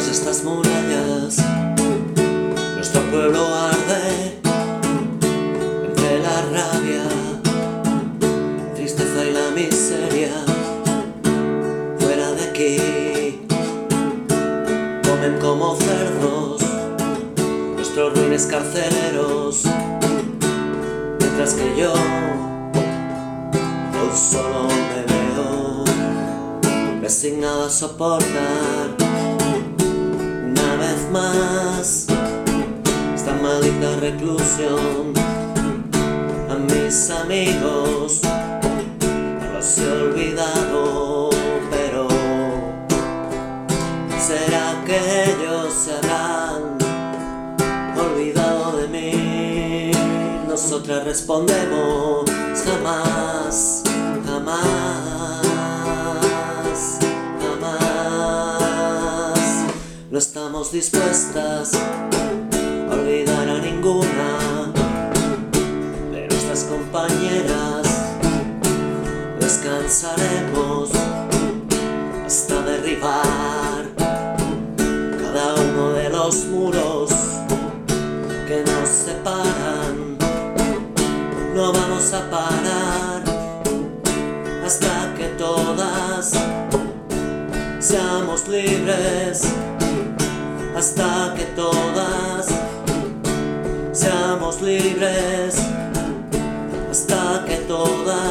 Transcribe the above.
estas murallas, nuestro pueblo arde entre la rabia, la tristeza y la miseria. Fuera de aquí comen como cerdos nuestros ruines carceleros, mientras que yo hoy solo me veo resignado a soportar una vez más esta maldita reclusión. A mis amigos no los he olvidado, pero ¿será que ellos se habrán olvidado de mí? Nosotras respondemos jamás, jamás, jamás. No estamos dispuestas a olvidar a ninguna de nuestras compañeras. Descansaremos hasta derribar cada uno de los muros que nos separan. No vamos a parar hasta que todas seamos libres, hasta que todas seamos libres, hasta que todas